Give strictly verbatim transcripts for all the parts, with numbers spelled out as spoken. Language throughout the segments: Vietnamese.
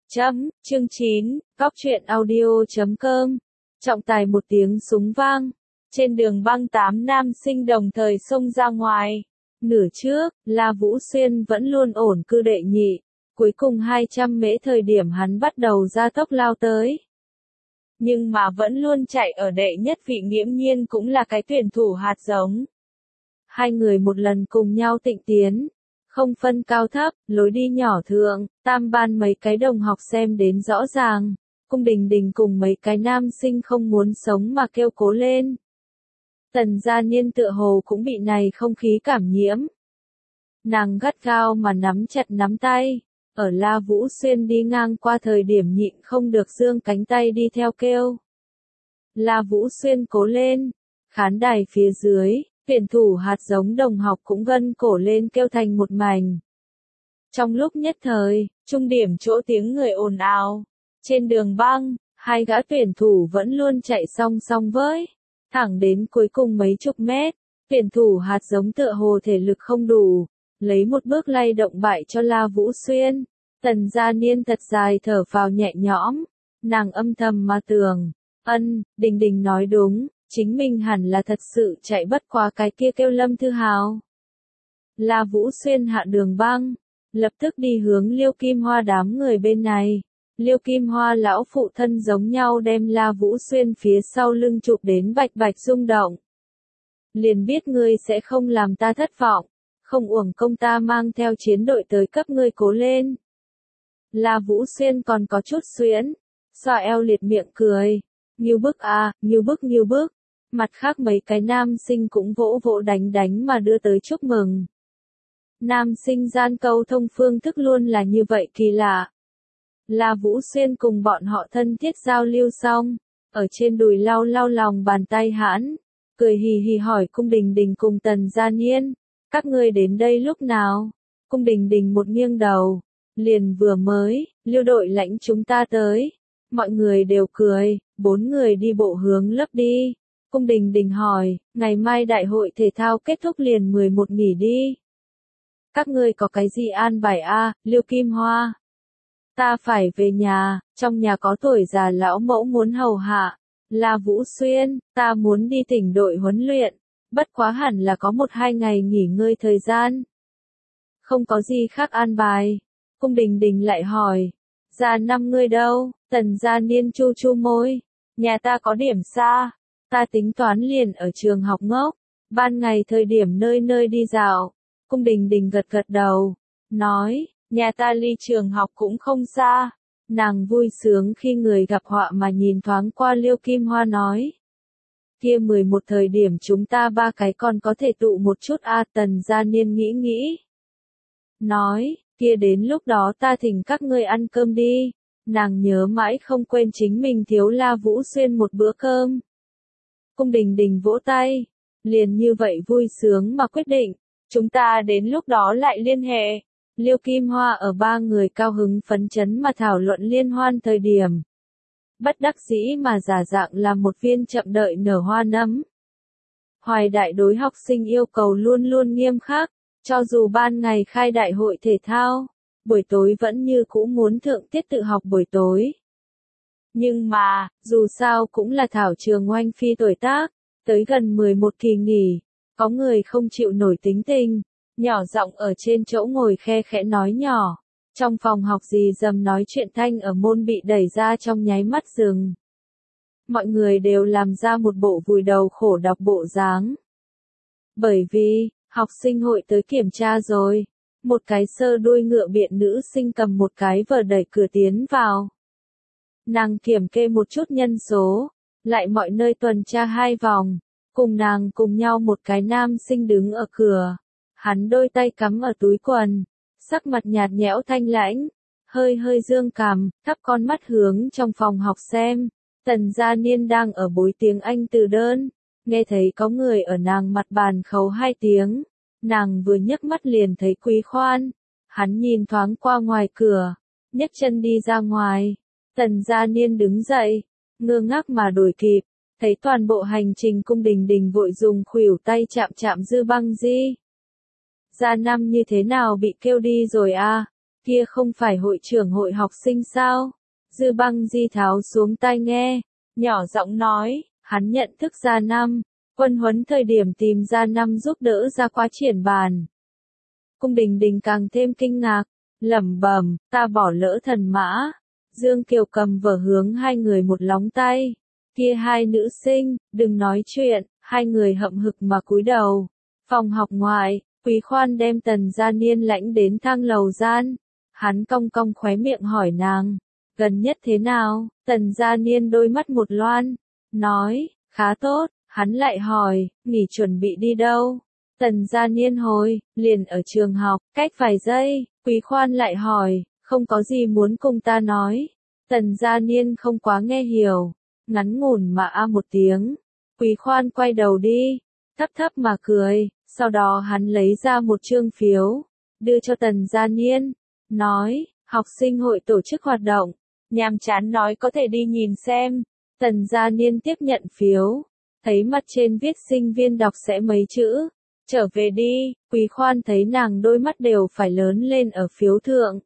Chấm, chương chín, góc truyện audio chấm com. Trọng tài một tiếng súng vang. Trên đường băng tám nam sinh đồng thời xông ra ngoài. Nửa trước, La Vũ Xuyên vẫn luôn ổn cư đệ nhị. Cuối cùng hai trăm mễ thời điểm hắn bắt đầu ra tốc lao tới. Nhưng mà vẫn luôn chạy ở đệ nhất vị nghiễm nhiên cũng là cái tuyển thủ hạt giống. Hai người một lần cùng nhau tịnh tiến. Không phân cao thấp, lối đi nhỏ thượng, tam ban mấy cái đồng học xem đến rõ ràng. Cung Đình Đình cùng mấy cái nam sinh không muốn sống mà kêu cố lên. Tần Gia Niên tựa hồ cũng bị này không khí cảm nhiễm. Nàng gắt gao mà nắm chặt nắm tay. Ở La Vũ Xuyên đi ngang qua thời điểm nhịn không được giương cánh tay đi theo kêu. La Vũ Xuyên cố lên. Khán đài phía dưới. Tuyển thủ hạt giống đồng học cũng gân cổ lên kêu thành một mảnh. Trong lúc nhất thời, trung điểm chỗ tiếng người ồn ào. Trên đường băng, hai gã tuyển thủ vẫn luôn chạy song song với. Thẳng đến cuối cùng mấy chục mét, tuyển thủ hạt giống tựa hồ thể lực không đủ. Lấy một bước lay động bại cho La Vũ Xuyên. Tần Gia Niên thật dài thở phào nhẹ nhõm. Nàng âm thầm mà tưởng. Ân, Đình Đình nói đúng. Chính mình hẳn là thật sự chạy bất qua cái kia kêu Lâm Thư Hào. La Vũ Xuyên hạ đường băng, lập tức đi hướng Liêu Kim Hoa đám người bên này. Liêu Kim Hoa lão phụ thân giống nhau đem La Vũ Xuyên phía sau lưng chụp đến bạch bạch rung động. Liền biết ngươi sẽ không làm ta thất vọng, không uổng công ta mang theo chiến đội tới cấp ngươi cố lên. La Vũ Xuyên còn có chút xuyễn, xoa eo liệt miệng cười. Nghiêu bức à, nghiêu bức nghiêu bức. Mặt khác mấy cái nam sinh cũng vỗ vỗ đánh đánh mà đưa tới chúc mừng. Nam sinh gian câu thông phương thức luôn là như vậy kỳ lạ. La Vũ Xuyên cùng bọn họ thân thiết giao lưu xong, ở trên đùi lau lau lòng bàn tay hãn, cười hì hì hỏi Cung Đình Đình cùng Tần Gia Niên, các ngươi đến đây lúc nào? Cung Đình Đình một nghiêng đầu, liền vừa mới, Liêu đội lãnh chúng ta tới. Mọi người đều cười, bốn người đi bộ hướng lớp đi. Cung Đình Đình hỏi, ngày mai đại hội thể thao kết thúc liền mười một nghỉ đi. Các ngươi có cái gì an bài a? Liêu Kim Hoa. Ta phải về nhà, trong nhà có tuổi già lão mẫu muốn hầu hạ. La Vũ Xuyên, ta muốn đi tỉnh đội huấn luyện, bất quá hẳn là có một hai ngày nghỉ ngơi thời gian. Không có gì khác an bài. Cung Đình Đình lại hỏi, già năm ngươi đâu? Tần Gia Niên chu chu môi, nhà ta có điểm xa. Ta tính toán liền ở trường học ngốc, ban ngày thời điểm nơi nơi đi dạo. Cung Đình Đình gật gật đầu, nói, nhà ta ly trường học cũng không xa. Nàng vui sướng khi người gặp họa mà nhìn thoáng qua Liêu Kim Hoa nói. Kia mười một thời điểm chúng ta ba cái còn có thể tụ một chút a. Tần Gia Niên nghĩ nghĩ. Nói, kia đến lúc đó ta thỉnh các ngươi ăn cơm đi. Nàng nhớ mãi không quên chính mình thiếu La Vũ Xuyên một bữa cơm. Cung Đình Đình vỗ tay, liền như vậy vui sướng mà quyết định, chúng ta đến lúc đó lại liên hệ. Liêu Kim Hoa ở ba người cao hứng phấn chấn mà thảo luận liên hoan thời điểm. Bất đắc dĩ mà giả dạng là một viên chậm đợi nở hoa nấm. Hoài đại đối học sinh yêu cầu luôn luôn nghiêm khắc, cho dù ban ngày khai đại hội thể thao, buổi tối vẫn như cũ muốn thượng tiết tự học buổi tối. Nhưng mà, dù sao cũng là thảo trường oanh phi tuổi tác, tới gần mười một kỳ nghỉ, có người không chịu nổi tính tình, nhỏ giọng ở trên chỗ ngồi khe khẽ nói nhỏ. Trong phòng học gì dầm nói chuyện thanh ở môn bị đẩy ra trong nháy mắt dừng. Mọi người đều làm ra một bộ vùi đầu khổ đọc bộ dáng. Bởi vì, học sinh hội tới kiểm tra rồi, một cái sơ đuôi ngựa biện nữ sinh cầm một cái vở đẩy cửa tiến vào. Nàng kiểm kê một chút nhân số, lại mọi nơi tuần tra hai vòng, cùng nàng cùng nhau một cái nam sinh đứng ở cửa. Hắn đôi tay cắm ở túi quần, sắc mặt nhạt nhẽo thanh lãnh, hơi hơi dương cằm, thắp con mắt hướng trong phòng học xem. Tần Gia Niên đang ở bối tiếng Anh từ đơn, nghe thấy có người ở nàng mặt bàn khấu hai tiếng, nàng vừa nhấc mắt liền thấy Quý Khoan. Hắn nhìn thoáng qua ngoài cửa, nhấc chân đi ra ngoài. Tần Gia Niên đứng dậy, ngơ ngác mà đuổi kịp, thấy toàn bộ hành trình Cung Đình Đình vội dùng khuỷu tay chạm chạm dư băng di. Gia Năm như thế nào bị kêu đi rồi a? Kia không phải hội trưởng hội học sinh sao? Dư Băng Di tháo xuống tai nghe, nhỏ giọng nói, hắn nhận thức Gia Năm, quân huấn thời điểm tìm Gia Năm giúp đỡ ra quá triển bàn. Cung Đình Đình càng thêm kinh ngạc, lẩm bẩm, ta bỏ lỡ thần mã. Dương Kiều cầm vở hướng hai người một lóng tay. Kia hai nữ sinh, đừng nói chuyện, hai người hậm hực mà cúi đầu. Phòng học ngoài, Quý Khoan đem Tần Gia Niên lãnh đến thang lầu gian. Hắn cong cong khóe miệng hỏi nàng, gần nhất thế nào? Tần Gia Niên đôi mắt một loan, nói, khá tốt. Hắn lại hỏi, nghỉ chuẩn bị đi đâu? Tần Gia Niên hồi, liền ở trường học, cách vài giây. Quý Khoan lại hỏi, không có gì muốn cùng ta nói. Tần Gia Niên không quá nghe hiểu, ngắn ngủn mà a một tiếng. Quý Khoan quay đầu đi, thấp thấp mà cười, sau đó hắn lấy ra một chương phiếu, đưa cho Tần Gia Niên, nói, học sinh hội tổ chức hoạt động, nhàm chán nói có thể đi nhìn xem. Tần Gia Niên tiếp nhận phiếu, thấy mặt trên viết sinh viên đọc sẽ mấy chữ, trở về đi. Quý Khoan thấy nàng đôi mắt đều phải lớn lên ở phiếu thượng,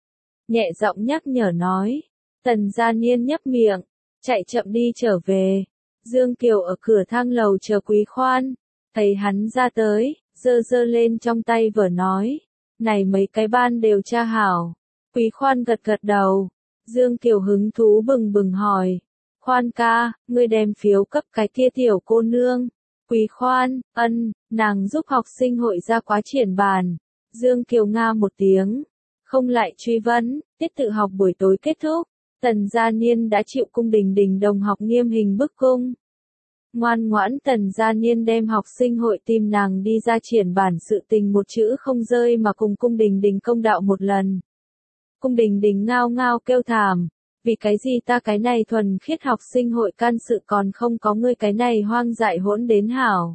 nhẹ giọng nhắc nhở nói. Tần Gia Niên nhấp miệng, chạy chậm đi trở về. Dương Kiều ở cửa thang lầu chờ Quý Khoan, thấy hắn ra tới, giơ giơ lên trong tay vở nói, này mấy cái ban đều tra hảo. Quý Khoan gật gật đầu. Dương Kiều hứng thú bừng bừng hỏi, Khoan ca, ngươi đem phiếu cấp cái kia tiểu cô nương. Quý Khoan, ân, nàng giúp học sinh hội ra quá triển bàn. Dương Kiều nga một tiếng, không lại truy vấn. Tiết tự học buổi tối kết thúc, Tần Gia Niên đã chịu Cung Đình Đình đồng học nghiêm hình bức cung. Ngoan ngoãn Tần Gia Niên đem học sinh hội tìm nàng đi ra triển bản sự tình một chữ không rơi mà cùng Cung Đình Đình công đạo một lần. Cung Đình Đình ngao ngao kêu thảm, vì cái gì ta cái này thuần khiết học sinh hội can sự còn không có ngươi cái này hoang dại hỗn đến hảo.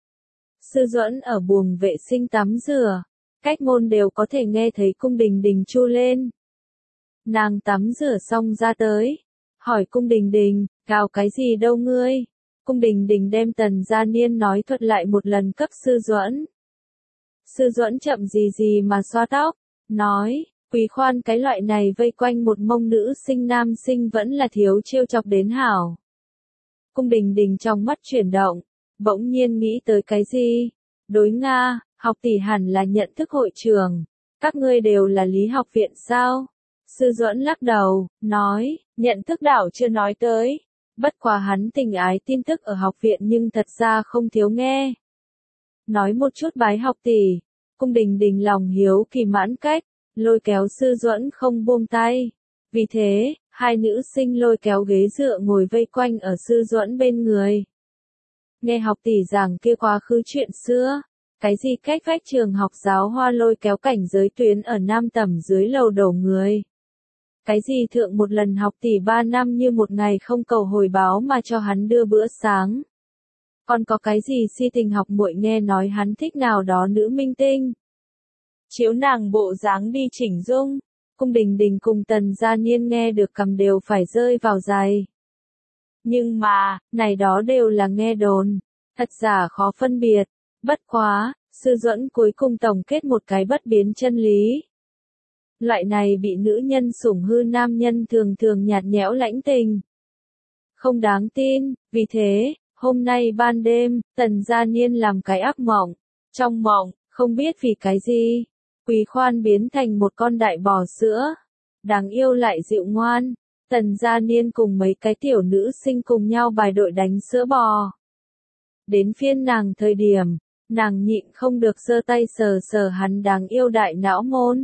Sư Duẫn ở buồng vệ sinh tắm rửa, cách môn đều có thể nghe thấy Cung Đình Đình chu lên. Nàng tắm rửa xong ra tới, hỏi Cung Đình Đình, gào cái gì đâu ngươi? Cung Đình Đình đem Tần Gia Niên nói thuật lại một lần cấp Sư Duẫn. Sư Duẫn chậm gì gì mà xoa tóc, nói, Quý Khoan cái loại này vây quanh một mông nữ sinh nam sinh vẫn là thiếu trêu chọc đến hảo. Cung Đình Đình trong mắt chuyển động, bỗng nhiên nghĩ tới cái gì? Đối Nga, học tỷ hẳn là nhận thức hội trường, các ngươi đều là lý học viện sao? Sư Duẫn lắc đầu, nói, nhận thức đảo chưa nói tới, bất quá hắn tình ái tin tức ở học viện nhưng thật ra không thiếu nghe. Nói một chút bái học tỷ. Cung Đình Đình lòng hiếu kỳ mãn cách, lôi kéo Sư Duẫn không buông tay. Vì thế, hai nữ sinh lôi kéo ghế dựa ngồi vây quanh ở Sư Duẫn bên người. Nghe học tỷ giảng kia quá khứ chuyện xưa, cái gì cách vách trường học giáo hoa lôi kéo cảnh giới tuyến ở Nam Tẩm dưới lầu đổ người. Cái gì thượng một lần học tỷ ba năm như một ngày không cầu hồi báo mà cho hắn đưa bữa sáng. Còn có cái gì si tình học muội nghe nói hắn thích nào đó nữ minh tinh. Chiếu nàng bộ dáng đi chỉnh dung, Cung Đình Đình cùng Tần Gia Niên nghe được cầm đều phải rơi vào giày. Nhưng mà, này đó đều là nghe đồn, thật giả khó phân biệt. Bất quá, Sư Duẫn cuối cùng tổng kết một cái bất biến chân lý. Loại này bị nữ nhân sủng hư nam nhân thường thường nhạt nhẽo lãnh tình. Không đáng tin, vì thế, hôm nay ban đêm, Tần Gia Niên làm cái ác mộng. Trong mộng, không biết vì cái gì, Quý Khoan biến thành một con đại bò sữa. Đáng yêu lại dịu ngoan. Tần Gia Niên cùng mấy cái tiểu nữ sinh cùng nhau bài đội đánh sữa bò. Đến phiên nàng thời điểm, nàng nhịn không được giơ tay sờ sờ hắn đáng yêu đại não môn.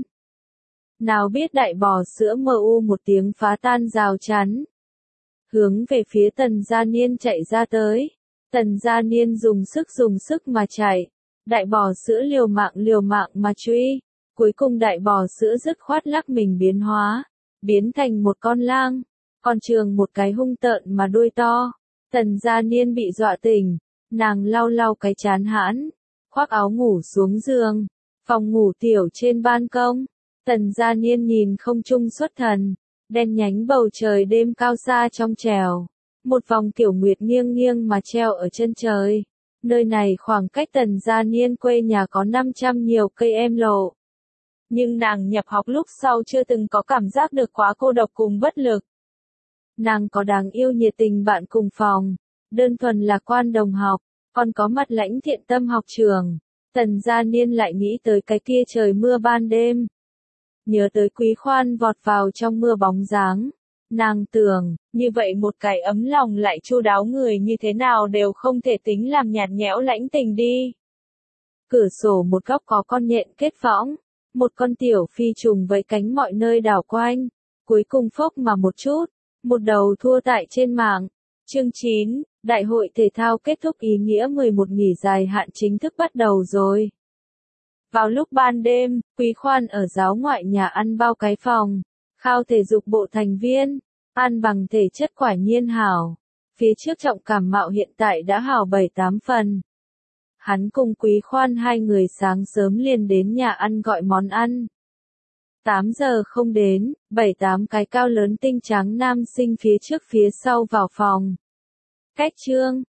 Nào biết đại bò sữa mờ u một tiếng phá tan rào chắn. Hướng về phía Tần Gia Niên chạy ra tới. Tần Gia Niên dùng sức dùng sức mà chạy. Đại bò sữa liều mạng liều mạng mà truy. Cuối cùng đại bò sữa dứt khoát lắc mình biến hóa. Biến thành một con lang. Còn trường một cái hung tợn mà đuôi to. Tần Gia Niên bị dọa tỉnh. Nàng lau lau cái chán hãn. Khoác áo ngủ xuống giường. Phòng ngủ tiểu trên ban công. Tần Gia Niên nhìn không trung xuất thần, đen nhánh bầu trời đêm cao xa trong trèo, một vòng kiểu nguyệt nghiêng nghiêng mà treo ở chân trời. Nơi này khoảng cách Tần Gia Niên quê nhà có năm trăm nhiều cây em lộ. Nhưng nàng nhập học lúc sau chưa từng có cảm giác được quá cô độc cùng bất lực. Nàng có đáng yêu nhiệt tình bạn cùng phòng, đơn thuần lạc quan đồng học, còn có mặt lãnh thiện tâm học trường. Tần Gia Niên lại nghĩ tới cái kia trời mưa ban đêm. Nhớ tới Quý Khoan vọt vào trong mưa bóng dáng. Nàng tưởng, như vậy một cái ấm lòng lại chu đáo người như thế nào đều không thể tính làm nhạt nhẽo lãnh tình đi. Cửa sổ một góc có con nhện kết võng, một con tiểu phi trùng với cánh mọi nơi đảo quanh, cuối cùng phốc mà một chút, một đầu thua tại trên mạng. Chương chín, Đại hội thể thao kết thúc ý nghĩa mười một nghỉ dài hạn chính thức bắt đầu rồi. Vào lúc ban đêm, Quý Khoan ở giáo ngoại nhà ăn bao cái phòng, khao thể dục bộ thành viên, ăn bằng thể chất quả nhiên hảo. Phía trước trọng cảm mạo hiện tại đã hảo bảy tám phần. Hắn cùng Quý Khoan hai người sáng sớm liền đến nhà ăn gọi món ăn. tám giờ không đến, bảy tám cái cao lớn tinh trắng nam sinh phía trước phía sau vào phòng. Cách trương,